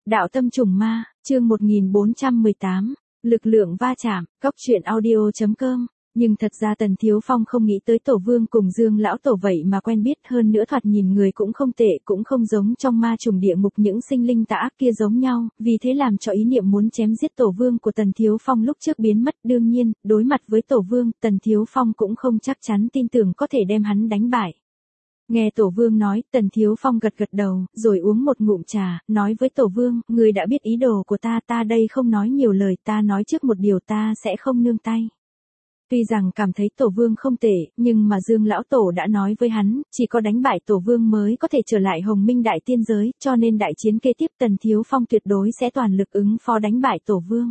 Đạo tâm trùng ma, chương 1418, lực lượng va chạm, góc truyện audio.com. Nhưng thật ra Tần Thiếu Phong không nghĩ tới Tổ Vương cùng Dương lão tổ vậy mà quen biết, hơn nữa thoạt nhìn người cũng không tệ, cũng không giống trong ma trùng địa ngục những sinh linh tà ác kia giống nhau, vì thế làm cho ý niệm muốn chém giết Tổ Vương của Tần Thiếu Phong lúc trước biến mất. Đương nhiên, đối mặt với Tổ Vương, Tần Thiếu Phong cũng không chắc chắn tin tưởng có thể đem hắn đánh bại. Nghe Tổ Vương nói, Tần Thiếu Phong gật gật đầu, rồi uống một ngụm trà, nói với Tổ Vương, người đã biết ý đồ của ta đây không nói nhiều lời, ta nói trước một điều, ta sẽ không nương tay. Tuy rằng cảm thấy Tổ Vương không tệ, nhưng mà Dương lão tổ đã nói với hắn, chỉ có đánh bại Tổ Vương mới có thể trở lại Hồng Minh đại tiên giới, cho nên đại chiến kế tiếp Tần Thiếu Phong tuyệt đối sẽ toàn lực ứng phó đánh bại Tổ Vương.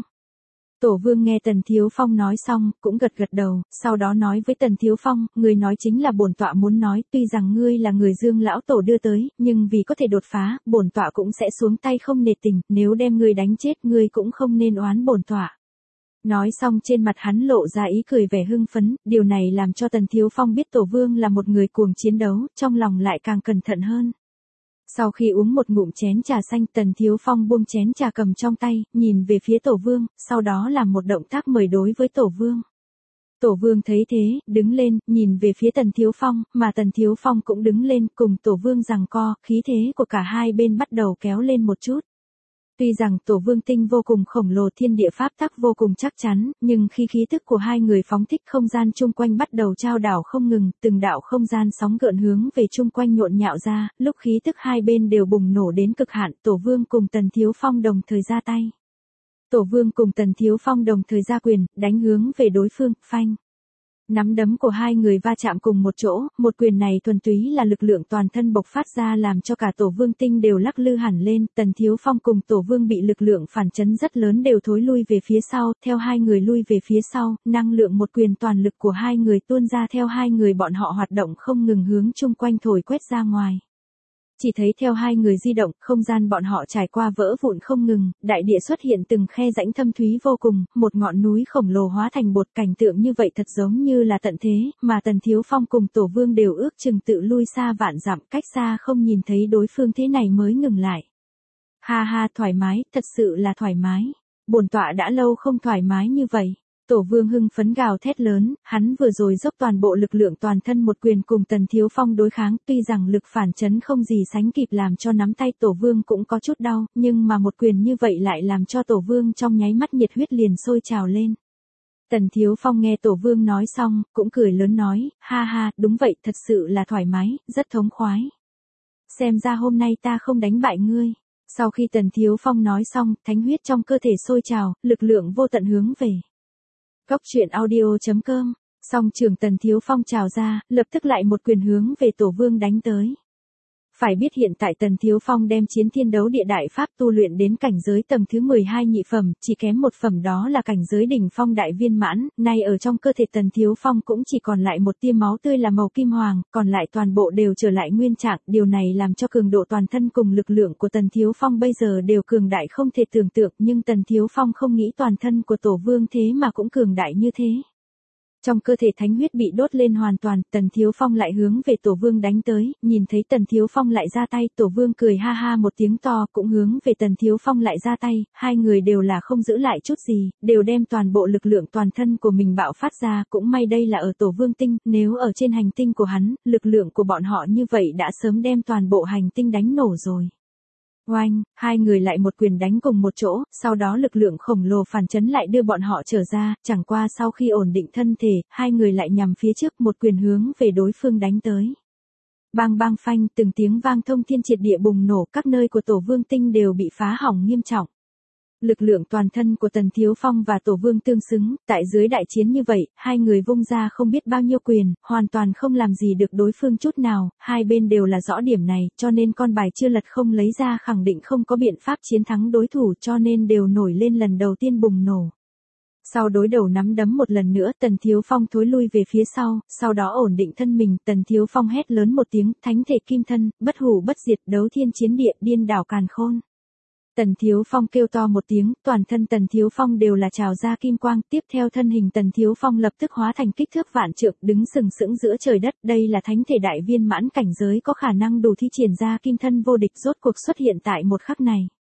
Tổ Vương nghe Tần Thiếu Phong nói xong, cũng gật gật đầu, sau đó nói với Tần Thiếu Phong, người nói chính là bổn tọa muốn nói, tuy rằng ngươi là người Dương lão tổ đưa tới, nhưng vì có thể đột phá, bổn tọa cũng sẽ xuống tay không nề tình, nếu đem ngươi đánh chết, ngươi cũng không nên oán bổn tọa. Nói xong trên mặt hắn lộ ra ý cười vẻ hưng phấn, điều này làm cho Tần Thiếu Phong biết Tổ Vương là một người cuồng chiến đấu, trong lòng lại càng cẩn thận hơn. Sau khi uống một ngụm chén trà xanh, Tần Thiếu Phong buông chén trà cầm trong tay, nhìn về phía Tổ Vương, sau đó làm một động tác mời đối với Tổ Vương. Tổ Vương thấy thế, đứng lên, nhìn về phía Tần Thiếu Phong, mà Tần Thiếu Phong cũng đứng lên, cùng Tổ Vương giằng co, khí thế của cả hai bên bắt đầu kéo lên một chút. Tuy rằng Tổ Vương tinh vô cùng khổng lồ, thiên địa pháp tắc vô cùng chắc chắn, nhưng khi khí tức của hai người phóng thích, không gian chung quanh bắt đầu trao đảo không ngừng, từng đạo không gian sóng gợn hướng về chung quanh nhộn nhạo ra, lúc khí tức hai bên đều bùng nổ đến cực hạn, Tổ Vương cùng Tần Thiếu Phong đồng thời ra tay. Tổ Vương cùng Tần Thiếu Phong đồng thời ra quyền, đánh hướng về đối phương, phanh. Nắm đấm của hai người va chạm cùng một chỗ, một quyền này thuần túy là lực lượng toàn thân bộc phát ra làm cho cả Tổ Vương tinh đều lắc lư hẳn lên, Tần Thiếu Phong cùng Tổ Vương bị lực lượng phản chấn rất lớn đều thối lui về phía sau, theo hai người lui về phía sau, năng lượng một quyền toàn lực của hai người tuôn ra theo hai người bọn họ hoạt động không ngừng hướng chung quanh thổi quét ra ngoài. Chỉ thấy theo hai người di động, không gian bọn họ trải qua vỡ vụn không ngừng, đại địa xuất hiện từng khe rãnh thâm thúy vô cùng, một ngọn núi khổng lồ hóa thành bột, cảnh tượng như vậy thật giống như là tận thế, mà Tần Thiếu Phong cùng Tổ Vương đều ước chừng tự lui xa vạn dặm, cách xa không nhìn thấy đối phương thế này mới ngừng lại. Ha ha, thoải mái, thật sự là thoải mái. Bổn tọa đã lâu không thoải mái như vậy. Tổ Vương hưng phấn gào thét lớn, hắn vừa rồi dốc toàn bộ lực lượng toàn thân một quyền cùng Tần Thiếu Phong đối kháng, tuy rằng lực phản chấn không gì sánh kịp làm cho nắm tay Tổ Vương cũng có chút đau, nhưng mà một quyền như vậy lại làm cho Tổ Vương trong nháy mắt nhiệt huyết liền sôi trào lên. Tần Thiếu Phong nghe Tổ Vương nói xong, cũng cười lớn nói, ha ha, đúng vậy, thật sự là thoải mái, rất thống khoái. Xem ra hôm nay ta không đánh bại ngươi. Sau khi Tần Thiếu Phong nói xong, thánh huyết trong cơ thể sôi trào, lực lượng vô tận hướng về. Góc truyện audio.com, song trường Tần Thiếu Phong trào ra, lập tức lại một quyền hướng về Tổ Vương đánh tới. Phải biết hiện tại Tần Thiếu Phong đem chiến thiên đấu địa đại pháp tu luyện đến cảnh giới tầng thứ 12 nhị phẩm, chỉ kém một phẩm đó là cảnh giới đỉnh phong đại viên mãn, nay ở trong cơ thể Tần Thiếu Phong cũng chỉ còn lại một tia máu tươi là màu kim hoàng, còn lại toàn bộ đều trở lại nguyên trạng, điều này làm cho cường độ toàn thân cùng lực lượng của Tần Thiếu Phong bây giờ đều cường đại không thể tưởng tượng, nhưng Tần Thiếu Phong không nghĩ toàn thân của Tổ Vương thế mà cũng cường đại như thế. Trong cơ thể thánh huyết bị đốt lên hoàn toàn, Tần Thiếu Phong lại hướng về Tổ Vương đánh tới, nhìn thấy Tần Thiếu Phong lại ra tay, Tổ Vương cười ha ha một tiếng to, cũng hướng về Tần Thiếu Phong lại ra tay, hai người đều là không giữ lại chút gì, đều đem toàn bộ lực lượng toàn thân của mình bạo phát ra, cũng may đây là ở Tổ Vương tinh, nếu ở trên hành tinh của hắn, lực lượng của bọn họ như vậy đã sớm đem toàn bộ hành tinh đánh nổ rồi. Oanh, hai người lại một quyền đánh cùng một chỗ, sau đó lực lượng khổng lồ phản chấn lại đưa bọn họ trở ra, chẳng qua sau khi ổn định thân thể, hai người lại nhằm phía trước một quyền hướng về đối phương đánh tới. Bang bang phanh, từng tiếng vang thông thiên triệt địa bùng nổ, các nơi của Tổ Vương tinh đều bị phá hỏng nghiêm trọng. Lực lượng toàn thân của Tần Thiếu Phong và Tổ Vương tương xứng, tại dưới đại chiến như vậy, hai người vung ra không biết bao nhiêu quyền, hoàn toàn không làm gì được đối phương chút nào, hai bên đều là rõ điểm này, cho nên con bài chưa lật không lấy ra khẳng định không có biện pháp chiến thắng đối thủ, cho nên đều nổi lên lần đầu tiên bùng nổ. Sau đối đầu nắm đấm một lần nữa, Tần Thiếu Phong thối lui về phía sau đó ổn định thân mình, Tần Thiếu Phong hét lớn một tiếng, thánh thể kim thân, bất hủ bất diệt, đấu thiên chiến địa, điên đảo càn khôn. Tần Thiếu Phong kêu to một tiếng, toàn thân Tần Thiếu Phong đều là trào ra kim quang, tiếp theo thân hình Tần Thiếu Phong lập tức hóa thành kích thước vạn trượng, đứng sừng sững giữa trời đất, đây là thánh thể đại viên mãn cảnh giới có khả năng đủ thi triển ra kim thân vô địch rốt cuộc xuất hiện tại một khắc này.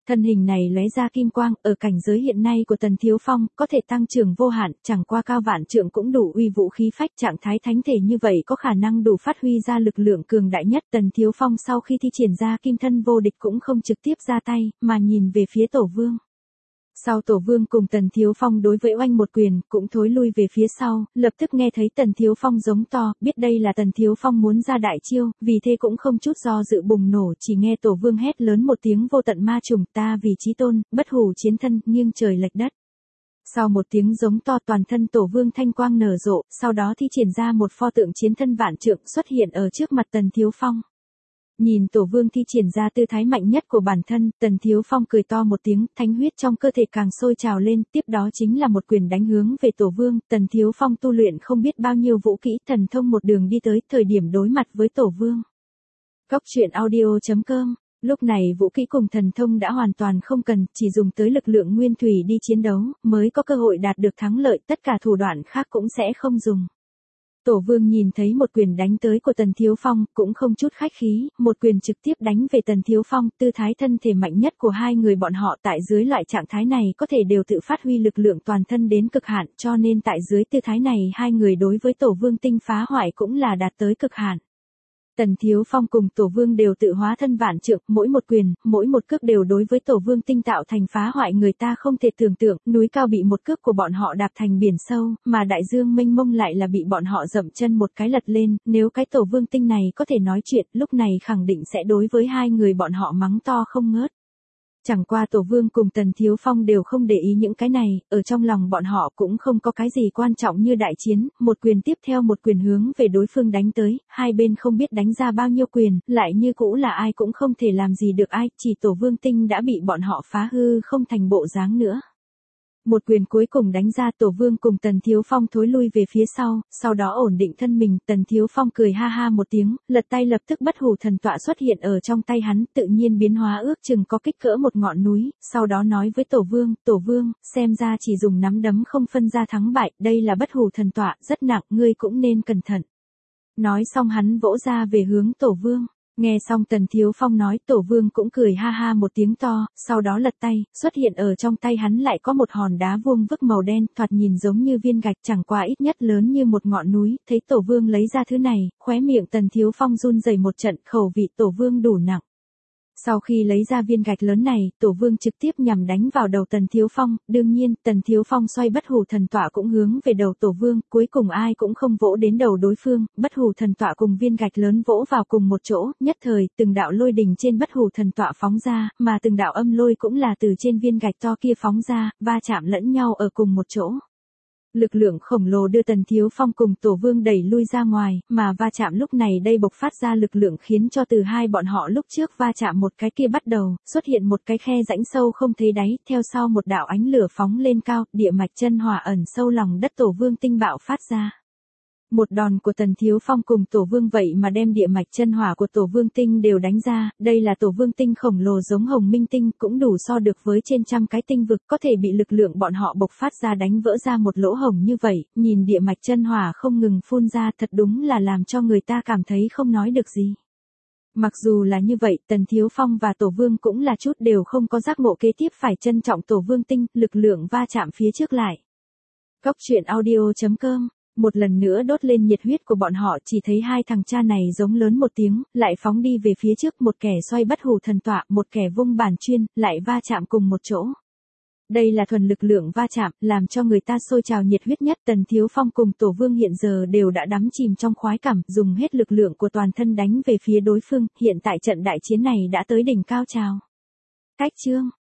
Thân hình này lóe ra kim quang, ở cảnh giới hiện nay của Tần Thiếu Phong, có thể tăng trưởng vô hạn, chẳng qua cao vạn trượng cũng đủ uy vũ khí phách, trạng thái thánh thể như vậy có khả năng đủ phát huy ra lực lượng cường đại nhất. Tần Thiếu Phong sau khi thi triển ra kim thân vô địch cũng không trực tiếp ra tay, mà nhìn về phía Tổ Vương. Sau Tổ Vương cùng Tần Thiếu Phong đối với oanh một quyền, cũng thối lui về phía sau, lập tức nghe thấy Tần Thiếu Phong giống to, biết đây là Tần Thiếu Phong muốn ra đại chiêu, vì thế cũng không chút do dự bùng nổ, chỉ nghe Tổ Vương hét lớn một tiếng vô tận ma trùng, ta vì chí tôn, bất hủ chiến thân, nghiêng trời lệch đất. Sau một tiếng giống to, toàn thân Tổ Vương thanh quang nở rộ, sau đó thi triển ra một pho tượng chiến thân vạn trượng xuất hiện ở trước mặt Tần Thiếu Phong. Nhìn Tổ Vương thi triển ra tư thái mạnh nhất của bản thân, Tần Thiếu Phong cười to một tiếng, thánh huyết trong cơ thể càng sôi trào lên, tiếp đó chính là một quyền đánh hướng về Tổ Vương. Tần Thiếu Phong tu luyện không biết bao nhiêu vũ kỹ thần thông một đường đi tới thời điểm đối mặt với Tổ Vương. Góc truyện audio.com. Lúc này vũ kỹ cùng thần thông đã hoàn toàn không cần, chỉ dùng tới lực lượng nguyên thủy đi chiến đấu, mới có cơ hội đạt được thắng lợi, tất cả thủ đoạn khác cũng sẽ không dùng. Tổ Vương nhìn thấy một quyền đánh tới của Tần Thiếu Phong, cũng không chút khách khí, một quyền trực tiếp đánh về Tần Thiếu Phong, tư thái thân thể mạnh nhất của hai người bọn họ tại dưới loại trạng thái này có thể đều tự phát huy lực lượng toàn thân đến cực hạn, cho nên tại dưới tư thái này hai người đối với Tổ Vương tinh phá hoại cũng là đạt tới cực hạn. Tần Thiếu Phong cùng Tổ Vương đều tự hóa thân vạn trượng, mỗi một quyền, mỗi một cước đều đối với Tổ Vương tinh tạo thành phá hoại người ta không thể tưởng tượng, núi cao bị một cước của bọn họ đạp thành biển sâu, mà đại dương mênh mông lại là bị bọn họ dậm chân một cái lật lên, nếu cái Tổ Vương tinh này có thể nói chuyện, lúc này khẳng định sẽ đối với hai người bọn họ mắng to không ngớt. Chẳng qua Tổ Vương cùng Tần Thiếu Phong đều không để ý những cái này, ở trong lòng bọn họ cũng không có cái gì quan trọng như đại chiến, một quyền tiếp theo một quyền hướng về đối phương đánh tới, hai bên không biết đánh ra bao nhiêu quyền, lại như cũ là ai cũng không thể làm gì được ai, chỉ Tổ Vương tinh đã bị bọn họ phá hư không thành bộ dáng nữa. Một quyền cuối cùng đánh ra, Tổ Vương cùng Tần Thiếu Phong thối lui về phía sau đó ổn định thân mình, Tần Thiếu Phong cười ha ha một tiếng, lật tay lập tức bất hủ thần tọa xuất hiện ở trong tay hắn, tự nhiên biến hóa ước chừng có kích cỡ một ngọn núi, sau đó nói với Tổ Vương, xem ra chỉ dùng nắm đấm không phân ra thắng bại, đây là bất hủ thần tọa, rất nặng, ngươi cũng nên cẩn thận. Nói xong hắn vỗ ra về hướng Tổ Vương. Nghe xong Tần Thiếu Phong nói, Tổ Vương cũng cười ha ha một tiếng to, sau đó lật tay, xuất hiện ở trong tay hắn lại có một hòn đá vuông vức màu đen, thoạt nhìn giống như viên gạch, chẳng qua ít nhất lớn như một ngọn núi, thấy Tổ Vương lấy ra thứ này, khóe miệng Tần Thiếu Phong run rẩy một trận, khẩu vị Tổ Vương đủ nặng. Sau khi lấy ra viên gạch lớn này, Tổ Vương trực tiếp nhằm đánh vào đầu Tần Thiếu Phong, đương nhiên, Tần Thiếu Phong xoay bất hủ thần tọa cũng hướng về đầu Tổ Vương, cuối cùng ai cũng không vỗ đến đầu đối phương, bất hủ thần tọa cùng viên gạch lớn vỗ vào cùng một chỗ, nhất thời, từng đạo lôi đình trên bất hủ thần tọa phóng ra, mà từng đạo âm lôi cũng là từ trên viên gạch to kia phóng ra, va chạm lẫn nhau ở cùng một chỗ. Lực lượng khổng lồ đưa Tần Thiếu Phong cùng Tổ Vương đẩy lui ra ngoài, mà va chạm lúc này đây bộc phát ra lực lượng khiến cho từ hai bọn họ lúc trước va chạm một cái kia bắt đầu, xuất hiện một cái khe rãnh sâu không thấy đáy, theo sau một đạo ánh lửa phóng lên cao, địa mạch chân hỏa ẩn sâu lòng đất Tổ Vương tinh bạo phát ra. Một đòn của Tần Thiếu Phong cùng Tổ Vương vậy mà đem địa mạch chân hỏa của Tổ Vương tinh đều đánh ra, đây là Tổ Vương tinh khổng lồ giống Hồng Minh tinh, cũng đủ so được với trên trăm cái tinh vực, có thể bị lực lượng bọn họ bộc phát ra đánh vỡ ra một lỗ hổng như vậy, nhìn địa mạch chân hỏa không ngừng phun ra, thật đúng là làm cho người ta cảm thấy không nói được gì. Mặc dù là như vậy, Tần Thiếu Phong và Tổ Vương cũng là chút đều không có giác ngộ kế tiếp phải trân trọng Tổ Vương tinh, lực lượng va chạm phía trước lại. Góc truyện audio.com. Một lần nữa đốt lên nhiệt huyết của bọn họ, chỉ thấy hai thằng cha này giống lớn một tiếng, lại phóng đi về phía trước, một kẻ xoay bất hủ thần tọa, một kẻ vung bản chuyên, lại va chạm cùng một chỗ. Đây là thuần lực lượng va chạm, làm cho người ta sôi trào nhiệt huyết nhất. Tần Thiếu Phong cùng Tổ Vương hiện giờ đều đã đắm chìm trong khoái cảm, dùng hết lực lượng của toàn thân đánh về phía đối phương, hiện tại trận đại chiến này đã tới đỉnh cao trào. Cách chương